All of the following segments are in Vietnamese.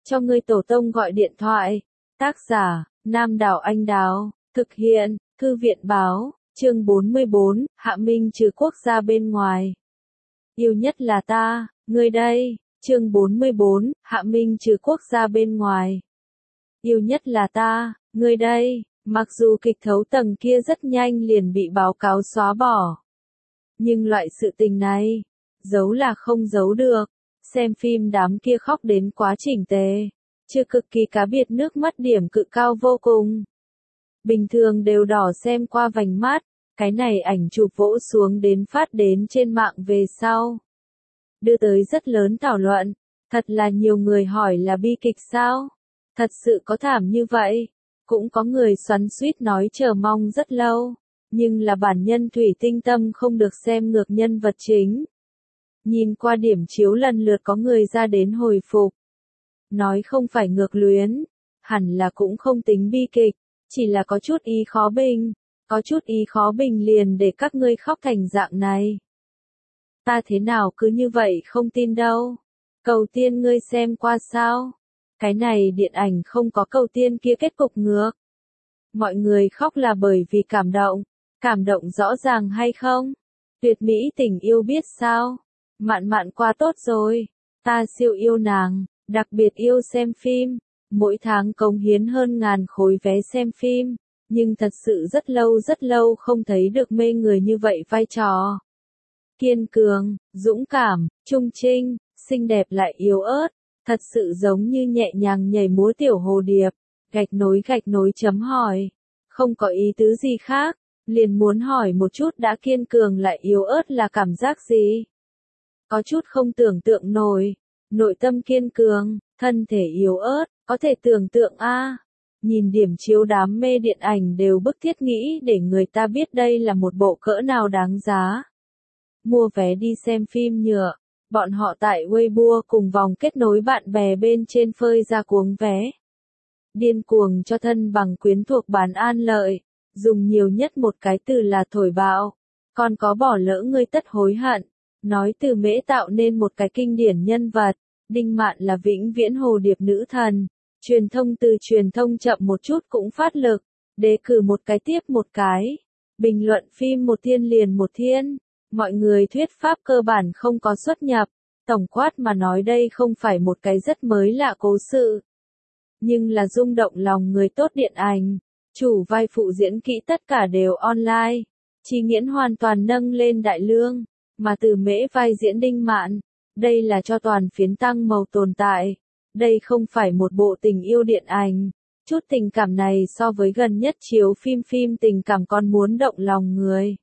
cho ngươi tổ tông gọi điện thoại. Tác giả, Nam Đảo Anh Đào, thực hiện, Thư viện báo, chương 44, Hạ Minh trừ quốc gia bên ngoài. Yêu nhất là ta, ngươi đây, chương 44, Hạ Minh trừ quốc gia bên ngoài. Yêu nhất là ta, ngươi đây, mặc dù kịch thấu tầng kia rất nhanh liền bị báo cáo xóa bỏ. Nhưng loại sự tình này, giấu là không giấu được. Xem phim đám kia khóc đến quá chỉnh tề, chưa cực kỳ cá biệt nước mắt điểm cự cao vô cùng. Bình thường đều đỏ xem qua vành mắt, cái này ảnh chụp vỗ xuống đến phát đến trên mạng về sau. Đưa tới rất lớn thảo luận, thật là nhiều người hỏi là bi kịch sao? Thật sự có thảm như vậy? Cũng có người xoắn xuýt nói chờ mong rất lâu, nhưng là bản nhân thủy tinh tâm không được xem ngược nhân vật chính. Nhìn qua điểm chiếu lần lượt có người ra đến hồi phục. Nói không phải ngược luyến, hẳn là cũng không tính bi kịch, chỉ là có chút ý khó bình, có chút ý khó bình liền để các ngươi khóc thành dạng này. Ta thế nào cứ như vậy không tin đâu. Cầu tiên ngươi xem qua sao? Cái này điện ảnh không có cầu tiên kia kết cục ngược. Mọi người khóc là bởi vì cảm động rõ ràng hay không? Tuyệt mỹ tình yêu biết sao? Mạn mạn qua tốt rồi, ta siêu yêu nàng, đặc biệt yêu xem phim, mỗi tháng cống hiến hơn 1000 khối vé xem phim, nhưng thật sự rất lâu không thấy được mê người như vậy vai trò. Kiên cường, dũng cảm, trung trinh, xinh đẹp lại yếu ớt, thật sự giống như nhẹ nhàng nhảy múa tiểu hồ điệp, gạch nối chấm hỏi, không có ý tứ gì khác, liền muốn hỏi một chút đã kiên cường lại yếu ớt là cảm giác gì? Có chút không tưởng tượng nổi, nội tâm kiên cường, thân thể yếu ớt, có thể tưởng tượng a. Nhìn điểm chiếu đám mê điện ảnh đều bức thiết nghĩ để người ta biết đây là một bộ cỡ nào đáng giá. Mua vé đi xem phim nhựa, bọn họ tại Weibo cùng vòng kết nối bạn bè bên trên phơi ra cuống vé. Điên cuồng cho thân bằng quyến thuộc bán an lợi, dùng nhiều nhất một cái từ là thổi bạo, còn có bỏ lỡ ngươi tất hối hận. Nói từ mễ tạo nên một cái kinh điển nhân vật, Đinh Mạn là vĩnh viễn hồ điệp nữ thần, truyền thông chậm một chút cũng phát lực, đề cử một cái tiếp một cái, bình luận phim một thiên liền một thiên, mọi người thuyết pháp cơ bản không có xuất nhập, tổng quát mà nói đây không phải một cái rất mới lạ cố sự, nhưng là rung động lòng người tốt điện ảnh, chủ vai phụ diễn kỹ tất cả đều online, Chí Nghiễn hoàn toàn nâng lên đại lương. Mà từ mễ vai diễn Đinh Mạn, đây là cho toàn phiến tăng màu tồn tại. Đây không phải một bộ tình yêu điện ảnh. Chút tình cảm này so với gần nhất chiếu phim tình cảm còn muốn động lòng người.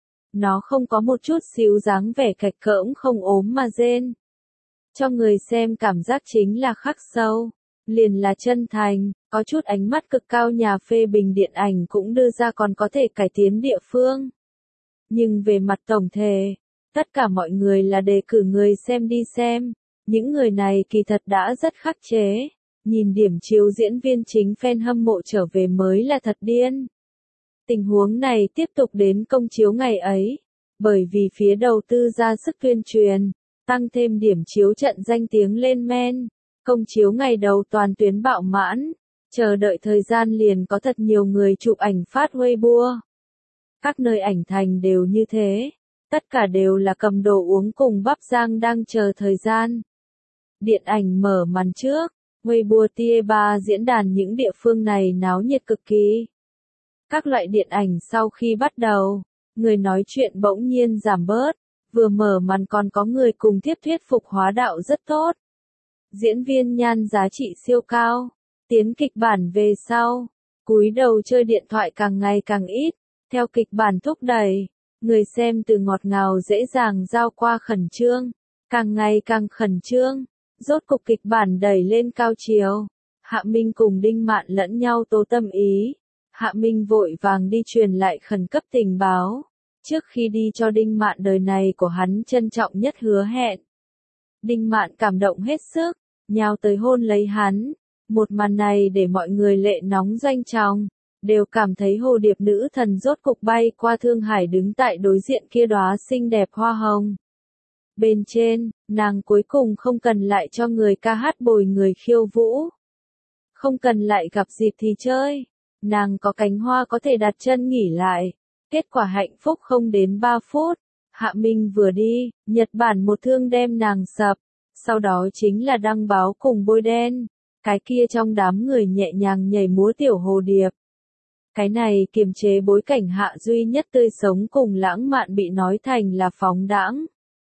Nó không có một chút xíu dáng vẻ kệch cỡm không ốm mà rên. Cho người xem cảm giác chính là khắc sâu, liền là chân thành, có chút ánh mắt cực cao nhà phê bình điện ảnh cũng đưa ra còn có thể cải tiến địa phương. Nhưng về mặt tổng thể, tất cả mọi người là đề cử người xem đi xem, những người này kỳ thật đã rất khắc chế, nhìn điểm chiếu diễn viên chính fan hâm mộ trở về mới là thật điên. Tình huống này tiếp tục đến công chiếu ngày ấy, bởi vì phía đầu tư ra sức tuyên truyền, tăng thêm điểm chiếu trận danh tiếng lên men, công chiếu ngày đầu toàn tuyến bạo mãn, chờ đợi thời gian liền có thật nhiều người chụp ảnh phát Weibo. Các nơi ảnh thành đều như thế. Tất cả đều là cầm đồ uống cùng bắp rang đang chờ thời gian. Điện ảnh mở màn trước, Weibo Tie 3 diễn đàn những địa phương này náo nhiệt cực kỳ. Các loại điện ảnh sau khi bắt đầu, người nói chuyện bỗng nhiên giảm bớt, vừa mở màn còn có người cùng tiếp thuyết phục hóa đạo rất tốt. Diễn viên nhan giá trị siêu cao, tiến kịch bản về sau, cúi đầu chơi điện thoại càng ngày càng ít, theo kịch bản thúc đẩy. Người xem từ ngọt ngào dễ dàng giao qua khẩn trương, càng ngày càng khẩn trương, rốt cục kịch bản đẩy lên cao chiều. Hạ Minh cùng Đinh Mạn lẫn nhau tố tâm ý. Hạ Minh vội vàng đi truyền lại khẩn cấp tình báo, trước khi đi cho Đinh Mạn đời này của hắn trân trọng nhất hứa hẹn. Đinh Mạn cảm động hết sức, nhào tới hôn lấy hắn. Một màn này để mọi người lệ nóng doanh tròng. Đều cảm thấy hồ điệp nữ thần rốt cục bay qua Thương Hải đứng tại đối diện kia đóa xinh đẹp hoa hồng. Bên trên, nàng cuối cùng không cần lại cho người ca hát bồi người khiêu vũ. Không cần lại gặp dịp thì chơi. Nàng có cánh hoa có thể đặt chân nghỉ lại. Kết quả hạnh phúc không đến 3 phút. Hạ Minh vừa đi, Nhật Bản một thương đem nàng sập. Sau đó chính là đăng báo cùng bôi đen. Cái kia trong đám người nhẹ nhàng nhảy múa tiểu hồ điệp. Cái này kiềm chế bối cảnh Hạ duy nhất tươi sống cùng lãng mạn bị nói thành là phóng đãng.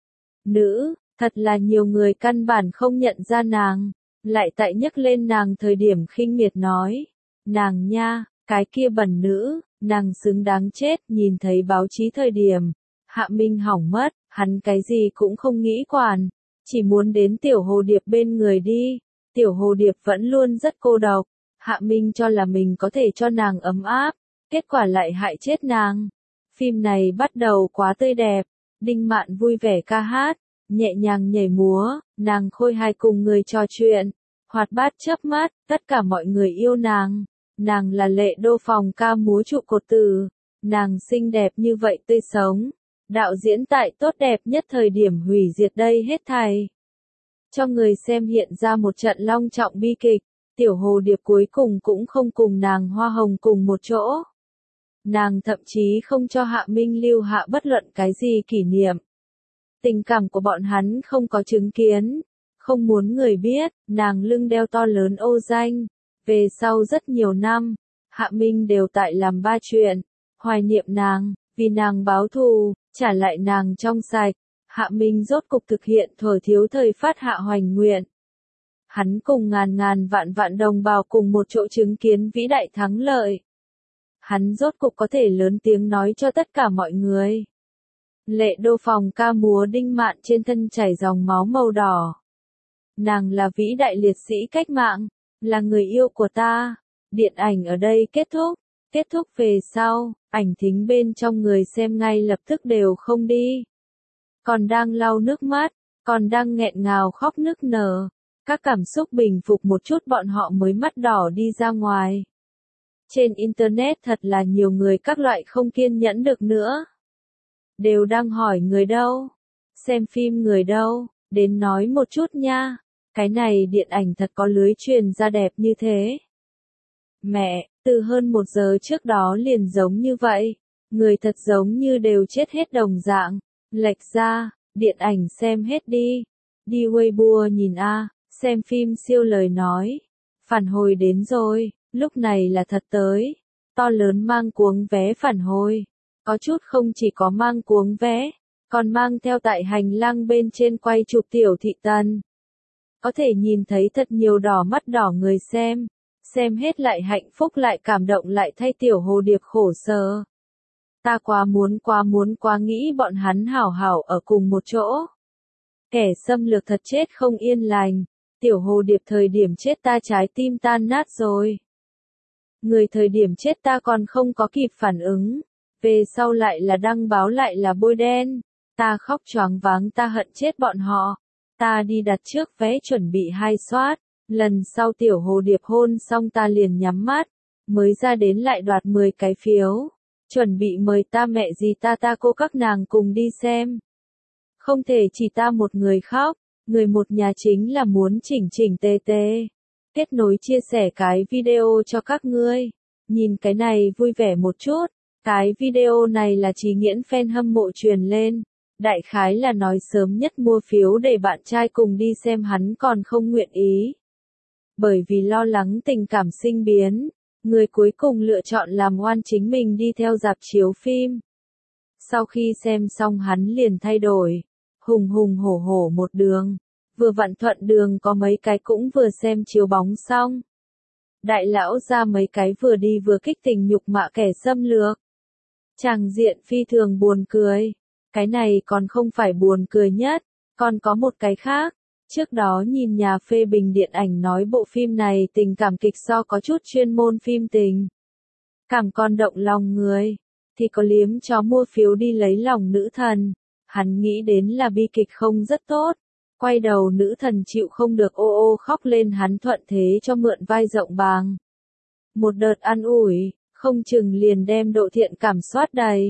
Nữ, thật là nhiều người căn bản không nhận ra nàng, lại tại nhắc lên nàng thời điểm khinh miệt nói. Nàng nha, cái kia bẩn nữ, nàng xứng đáng chết. Nhìn thấy báo chí thời điểm, Hạ Minh hỏng mất, hắn cái gì cũng không nghĩ quản, chỉ muốn đến tiểu hồ điệp bên người đi. Tiểu hồ điệp vẫn luôn rất cô độc, Hạ Minh cho là mình có thể cho nàng ấm áp, kết quả lại hại chết nàng. Phim này bắt đầu quá tươi đẹp, Đinh Mạn vui vẻ ca hát, nhẹ nhàng nhảy múa, nàng khôi hài cùng người trò chuyện, hoạt bát chớp mắt, tất cả mọi người yêu nàng. Nàng là Lệ Đô phòng ca múa trụ cột tử, nàng xinh đẹp như vậy tươi sống. Đạo diễn tại tốt đẹp nhất thời điểm hủy diệt đây hết thảy. Cho người xem hiện ra một trận long trọng bi kịch, tiểu hồ điệp cuối cùng cũng không cùng nàng hoa hồng cùng một chỗ. Nàng thậm chí không cho Hạ Minh lưu hạ bất luận cái gì kỷ niệm. Tình cảm của bọn hắn không có chứng kiến, không muốn người biết, nàng lưng đeo to lớn ô danh. Về sau rất nhiều năm, Hạ Minh đều tại làm ba chuyện, hoài niệm nàng, vì nàng báo thù, trả lại nàng trong sạch. Hạ Minh rốt cục thực hiện thuở thiếu thời phát hạ hoành nguyện. Hắn cùng ngàn ngàn vạn vạn đồng bào cùng một chỗ chứng kiến vĩ đại thắng lợi. Hắn rốt cục có thể lớn tiếng nói cho tất cả mọi người. Lệ Đô phòng ca múa Đinh Mạn trên thân chảy dòng máu màu đỏ. Nàng là vĩ đại liệt sĩ cách mạng, là người yêu của ta. Điện ảnh ở đây kết thúc. Kết thúc về sau, ảnh thính bên trong người xem ngay lập tức đều không đi. Còn đang lau nước mắt, còn đang nghẹn ngào khóc nức nở. Các cảm xúc bình phục một chút bọn họ mới mắt đỏ đi ra ngoài. Trên Internet thật là nhiều người các loại không kiên nhẫn được nữa. Đều đang hỏi người đâu? Xem phim người đâu? Đến nói một chút nha. Cái này điện ảnh thật có lưới truyền ra đẹp như thế. Mẹ, từ hơn 1 giờ trước đó liền giống như vậy. Người thật giống như đều chết hết đồng dạng. Lệch ra, điện ảnh xem hết đi. Đi Weibo nhìn a, xem phim siêu lời nói. Phản hồi đến rồi, lúc này là thật tới. To lớn mang cuống vé phản hồi. Có chút không chỉ có mang cuống vé, còn mang theo tại hành lang bên trên quay chụp tiểu thị tần. Có thể nhìn thấy thật nhiều đỏ mắt đỏ người xem hết lại hạnh phúc lại cảm động lại thay tiểu hồ điệp khổ sở. Ta quá muốn nghĩ bọn hắn hảo hảo ở cùng một chỗ. Kẻ xâm lược thật chết không yên lành, tiểu hồ điệp thời điểm chết ta trái tim tan nát rồi. Người thời điểm chết ta còn không có kịp phản ứng, về sau lại là đăng báo lại là bôi đen, ta khóc choáng váng ta hận chết bọn họ. Ta đi đặt trước vé chuẩn bị 2 soát, lần sau tiểu hồ điệp hôn xong ta liền nhắm mắt, mới ra đến lại đoạt 10 cái phiếu, chuẩn bị mời ta mẹ gì ta cô các nàng cùng đi xem. Không thể chỉ ta một người khóc, người một nhà chính là muốn chỉnh tê. Kết nối chia sẻ cái video cho các ngươi, nhìn cái này vui vẻ một chút, cái video này là Trí Nghiễn fan hâm mộ truyền lên. Đại khái là nói sớm nhất mua phiếu để bạn trai cùng đi xem hắn còn không nguyện ý. Bởi vì lo lắng tình cảm sinh biến, người cuối cùng lựa chọn làm oan chính mình đi theo rạp chiếu phim. Sau khi xem xong hắn liền thay đổi, hùng hổ một đường, vừa vặn thuận đường có mấy cái cũng vừa xem chiếu bóng xong. Đại lão ra mấy cái vừa đi vừa kích tình nhục mạ kẻ xâm lược. Tràng diện phi thường buồn cười. Cái này còn không phải buồn cười nhất, còn có một cái khác. Trước đó nhìn nhà phê bình điện ảnh nói bộ phim này tình cảm kịch so có chút chuyên môn phim tình cảm còn động lòng người, thì có liếm chó mua phiếu đi lấy lòng nữ thần. Hắn nghĩ đến là bi kịch không rất tốt. Quay đầu nữ thần chịu không được ô khóc lên, hắn thuận thế cho mượn vai rộng bàng. Một đợt ăn ủi, không chừng liền đem độ thiện cảm soát đầy.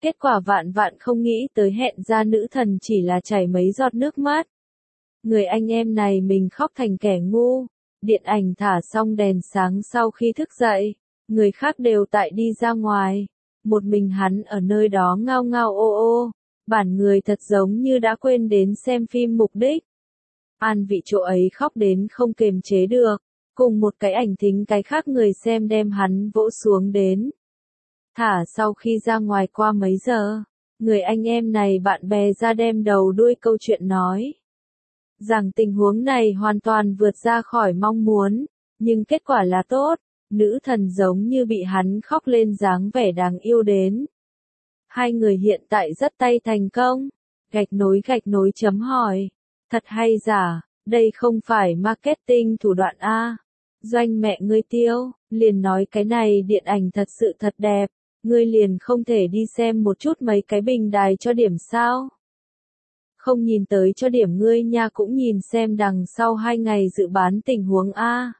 Kết quả vạn vạn không nghĩ tới hẹn ra nữ thần chỉ là chảy mấy giọt nước mắt. Người anh em này mình khóc thành kẻ ngu. Điện ảnh thả xong đèn sáng sau khi thức dậy, người khác đều tại đi ra ngoài. Một mình hắn ở nơi đó ngao ngao ô ô. Bản người thật giống như đã quên đến xem phim mục đích. An vị chỗ ấy khóc đến không kềm chế được. Cùng một cái ảnh thính cái khác người xem đem hắn vỗ xuống đến. Thả sau khi ra ngoài qua mấy giờ, người anh em này bạn bè ra đem đầu đuôi câu chuyện nói. Rằng tình huống này hoàn toàn vượt ra khỏi mong muốn, nhưng kết quả là tốt, nữ thần giống như bị hắn khóc lên dáng vẻ đáng yêu đến. Hai người hiện tại rất tay thành công, gạch nối chấm hỏi. Thật hay giả, đây không phải marketing thủ đoạn A. Doanh mẹ ngươi tiêu, liền nói cái này điện ảnh thật sự thật đẹp, ngươi liền không thể đi xem một chút mấy cái bình đài cho điểm sao. Không nhìn tới cho điểm ngươi nha cũng nhìn xem đằng sau 2 ngày dự bán tình huống A.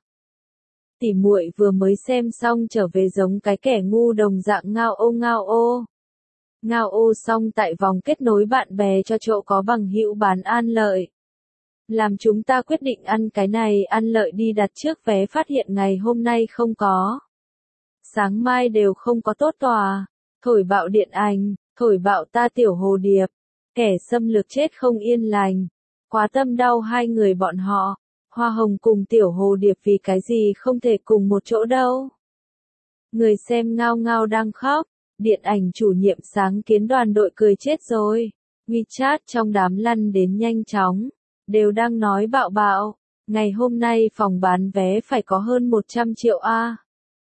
Tỉ muội vừa mới xem xong trở về giống cái kẻ ngu đồng dạng ngao ô ngao ô. Ngao ô xong tại vòng kết nối bạn bè cho chỗ có bằng hữu bán An Lợi. Làm chúng ta quyết định ăn cái này An Lợi đi đặt trước vé phát hiện ngày hôm nay không có. Sáng mai đều không có tốt tòa. Thổi bạo điện ảnh, thổi bạo ta tiểu hồ điệp. Kẻ xâm lược chết không yên lành. Quá tâm đau hai người bọn họ. Hoa hồng cùng tiểu hồ điệp vì cái gì không thể cùng một chỗ đâu. Người xem ngao ngao đang khóc. Điện ảnh chủ nhiệm sáng kiến đoàn đội cười chết rồi. WeChat trong đám lăn đến nhanh chóng. Đều đang nói bạo bạo. Ngày hôm nay phòng bán vé phải có hơn 100 triệu A.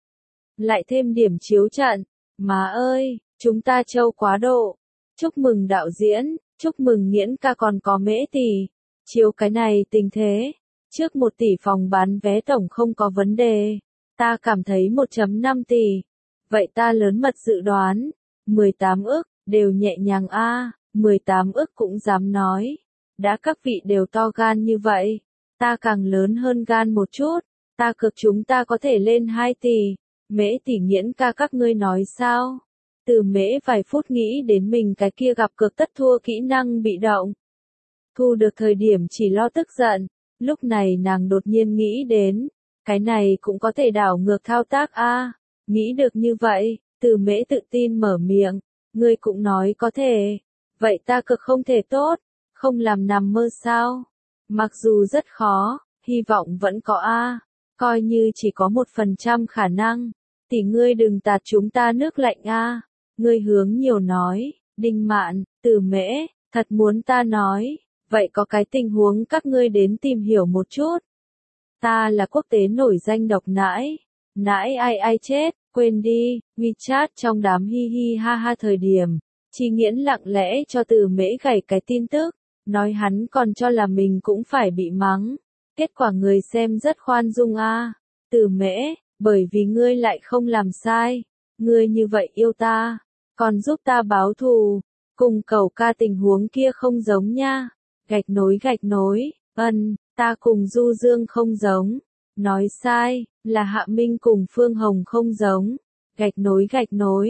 Lại thêm điểm chiếu trận. Má ơi, chúng ta trâu quá độ. Chúc mừng đạo diễn, chúc mừng Nghiễn ca còn có Mễ tỷ. Chiếu cái này tình thế. Trước 1 tỷ phòng bán vé tổng không có vấn đề. Ta cảm thấy 1,5 tỷ. Vậy ta lớn mật dự đoán. 18 ức, đều nhẹ nhàng A. 18 ức cũng dám nói. Đã các vị đều to gan như vậy. Ta càng lớn hơn gan một chút. Ta cực chúng ta có thể lên 2 tỷ. Mễ tỷ Nghiễn ca các ngươi nói sao? Từ Mễ vài phút nghĩ đến mình cái kia gặp cực tất thua kỹ năng bị động. Thu được thời điểm chỉ lo tức giận. Lúc này nàng đột nhiên nghĩ đến. Cái này cũng có thể đảo ngược thao tác A. Nghĩ được như vậy, Từ Mễ tự tin mở miệng. Ngươi cũng nói có thể. Vậy ta cực không thể tốt. Không làm nằm mơ sao? Mặc dù rất khó, hy vọng vẫn có A. Coi như chỉ có 1% khả năng. Tỷ ngươi đừng tạt chúng ta nước lạnh A. Ngươi hướng nhiều nói. Đinh Mạn, Từ Mễ, thật muốn ta nói. Vậy có cái tình huống các ngươi đến tìm hiểu một chút. Ta là quốc tế nổi danh độc nãi. Nãi ai chết, quên đi. WeChat trong đám hi hi ha ha thời điểm. Chi Nghiễn lặng lẽ cho Từ Mễ gảy cái tin tức. Nói hắn còn cho là mình cũng phải bị mắng. Kết quả người xem rất khoan dung A. Từ Mễ, bởi vì ngươi lại không làm sai. Ngươi như vậy yêu ta. Còn giúp ta báo thù. Cùng Cẩu ca tình huống kia không giống nha. Gạch nối, ta cùng Du Dương không giống. Nói sai, là Hạ Minh cùng Phương Hồng không giống. Gạch nối,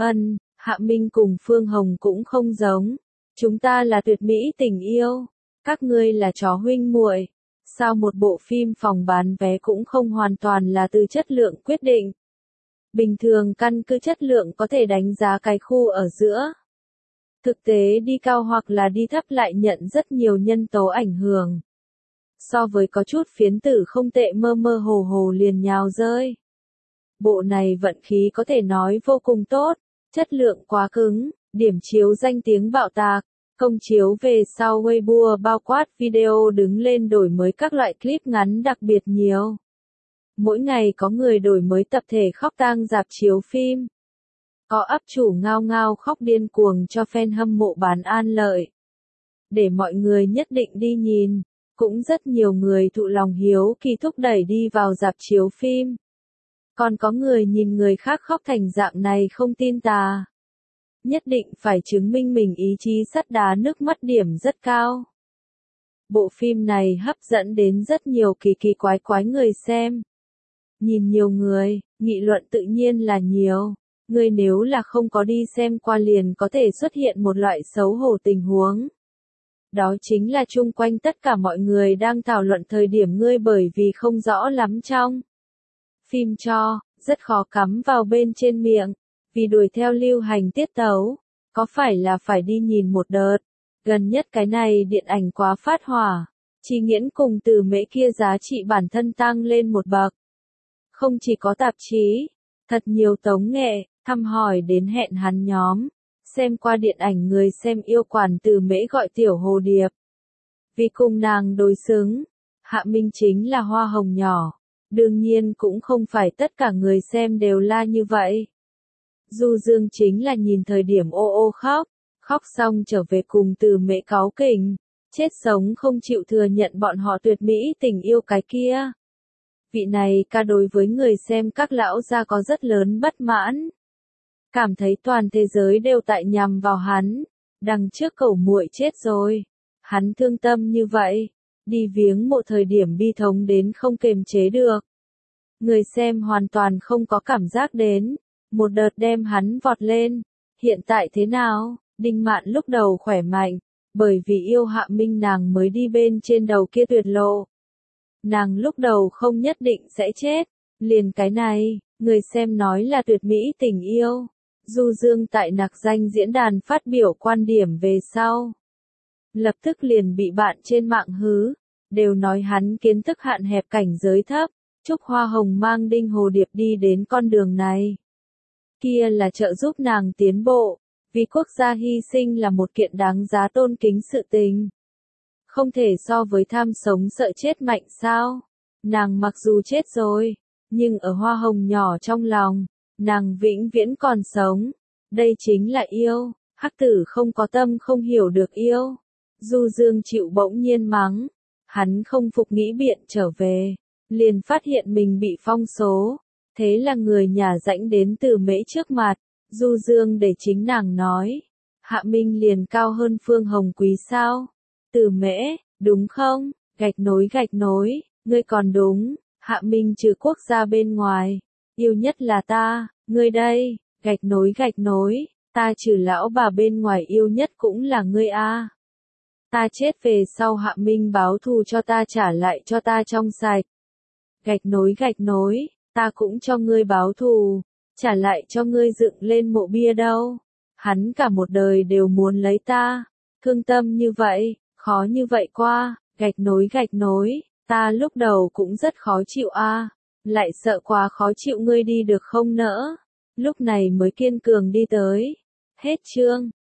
Hạ Minh cùng Phương Hồng cũng không giống. Chúng ta là tuyệt mỹ tình yêu. Các ngươi là chó huynh muội. Sao một bộ phim phòng bán vé cũng không hoàn toàn là từ chất lượng quyết định. Bình thường căn cứ chất lượng có thể đánh giá cái khu ở giữa. Thực tế đi cao hoặc là đi thấp lại nhận rất nhiều nhân tố ảnh hưởng. So với có chút phiến tử không tệ mơ mơ hồ hồ liền nhào rơi. Bộ này vận khí có thể nói vô cùng tốt, chất lượng quá cứng, điểm chiếu danh tiếng bạo tạc, công chiếu về sau Weibo bao quát video đứng lên đổi mới các loại clip ngắn đặc biệt nhiều. Mỗi ngày có người đổi mới tập thể khóc tang rạp chiếu phim. Có ấp chủ ngao ngao khóc điên cuồng cho fan hâm mộ bán An Lợi. Để mọi người nhất định đi nhìn, cũng rất nhiều người thụ lòng hiếu kỳ thúc đẩy đi vào rạp chiếu phim. Còn có người nhìn người khác khóc thành dạng này không tin tà. Nhất định phải chứng minh mình ý chí sắt đá nước mắt điểm rất cao. Bộ phim này hấp dẫn đến rất nhiều kỳ kỳ quái quái người xem. Nhìn nhiều người, nghị luận tự nhiên là nhiều. Ngươi nếu là không có đi xem qua liền có thể xuất hiện một loại xấu hổ tình huống. Đó chính là chung quanh tất cả mọi người đang thảo luận thời điểm ngươi bởi vì không rõ lắm trong phim cho, rất khó cắm vào bên trên miệng, vì đuổi theo lưu hành tiết tấu, có phải là phải đi nhìn một đợt. Gần nhất cái này điện ảnh quá phát hỏa, Chi Nghiễn cùng Từ Mễ kia giá trị bản thân tăng lên một bậc. Không chỉ có tạp chí, thật nhiều tống nghệ, thăm hỏi đến hẹn hắn nhóm. Xem qua điện ảnh người xem yêu quản Từ Mễ gọi tiểu hồ điệp. Vì cùng nàng đối xứng, Hạ Minh chính là hoa hồng nhỏ. Đương nhiên cũng không phải tất cả người xem đều la như vậy. Du Dương chính là nhìn thời điểm ô ô khóc, khóc xong trở về cùng Từ Mễ cáu kỉnh, chết sống không chịu thừa nhận bọn họ tuyệt mỹ tình yêu cái kia. Vị này ca đối với người xem các lão gia có rất lớn bất mãn. Cảm thấy toàn thế giới đều tại nhằm vào hắn, đằng trước cẩu muội chết rồi. Hắn thương tâm như vậy, đi viếng mộ thời điểm bi thống đến không kềm chế được. Người xem hoàn toàn không có cảm giác đến, một đợt đem hắn vọt lên. Hiện tại thế nào? Đinh Mạn lúc đầu khỏe mạnh, bởi vì yêu Hạ Minh nàng mới đi bên trên đầu kia tuyệt lộ. Nàng lúc đầu không nhất định sẽ chết, liền cái này, người xem nói là tuyệt mỹ tình yêu. Du Dương tại nặc danh diễn đàn phát biểu quan điểm về sau. Lập tức liền bị bạn trên mạng hứ, đều nói hắn kiến thức hạn hẹp cảnh giới thấp, chúc hoa hồng mang đinh hồ điệp đi đến con đường này. Kia là trợ giúp nàng tiến bộ, vì quốc gia hy sinh là một kiện đáng giá tôn kính sự tình. Không thể so với tham sống sợ chết mạnh sao? Nàng mặc dù chết rồi, nhưng ở hoa hồng nhỏ trong lòng, nàng vĩnh viễn còn sống. Đây chính là yêu, hắc tử không có tâm không hiểu được yêu. Du Dương chịu bỗng nhiên mắng, hắn không phục nghĩ biện trở về, liền phát hiện mình bị phong số. Thế là người nhà rãnh đến Từ Mễ trước mặt, Du Dương để chính nàng nói. Hạ Minh liền cao hơn Phương Hồng Quý sao? Từ Mễ, đúng không? Gạch nối, ngươi còn đúng, Hạ Minh trừ quốc gia bên ngoài, yêu nhất là ta, ngươi đây, gạch nối, ta trừ lão bà bên ngoài yêu nhất cũng là ngươi a. Ta chết về sau Hạ Minh báo thù cho ta trả lại cho ta trong sạch. Gạch nối, ta cũng cho ngươi báo thù, trả lại cho ngươi dựng lên mộ bia đâu. Hắn cả một đời đều muốn lấy ta, thương tâm như vậy, khó như vậy qua, gạch nối, ta lúc đầu cũng rất khó chịu a, lại sợ quá khó chịu ngươi đi được không nỡ, lúc này mới kiên cường đi tới. Hết chương.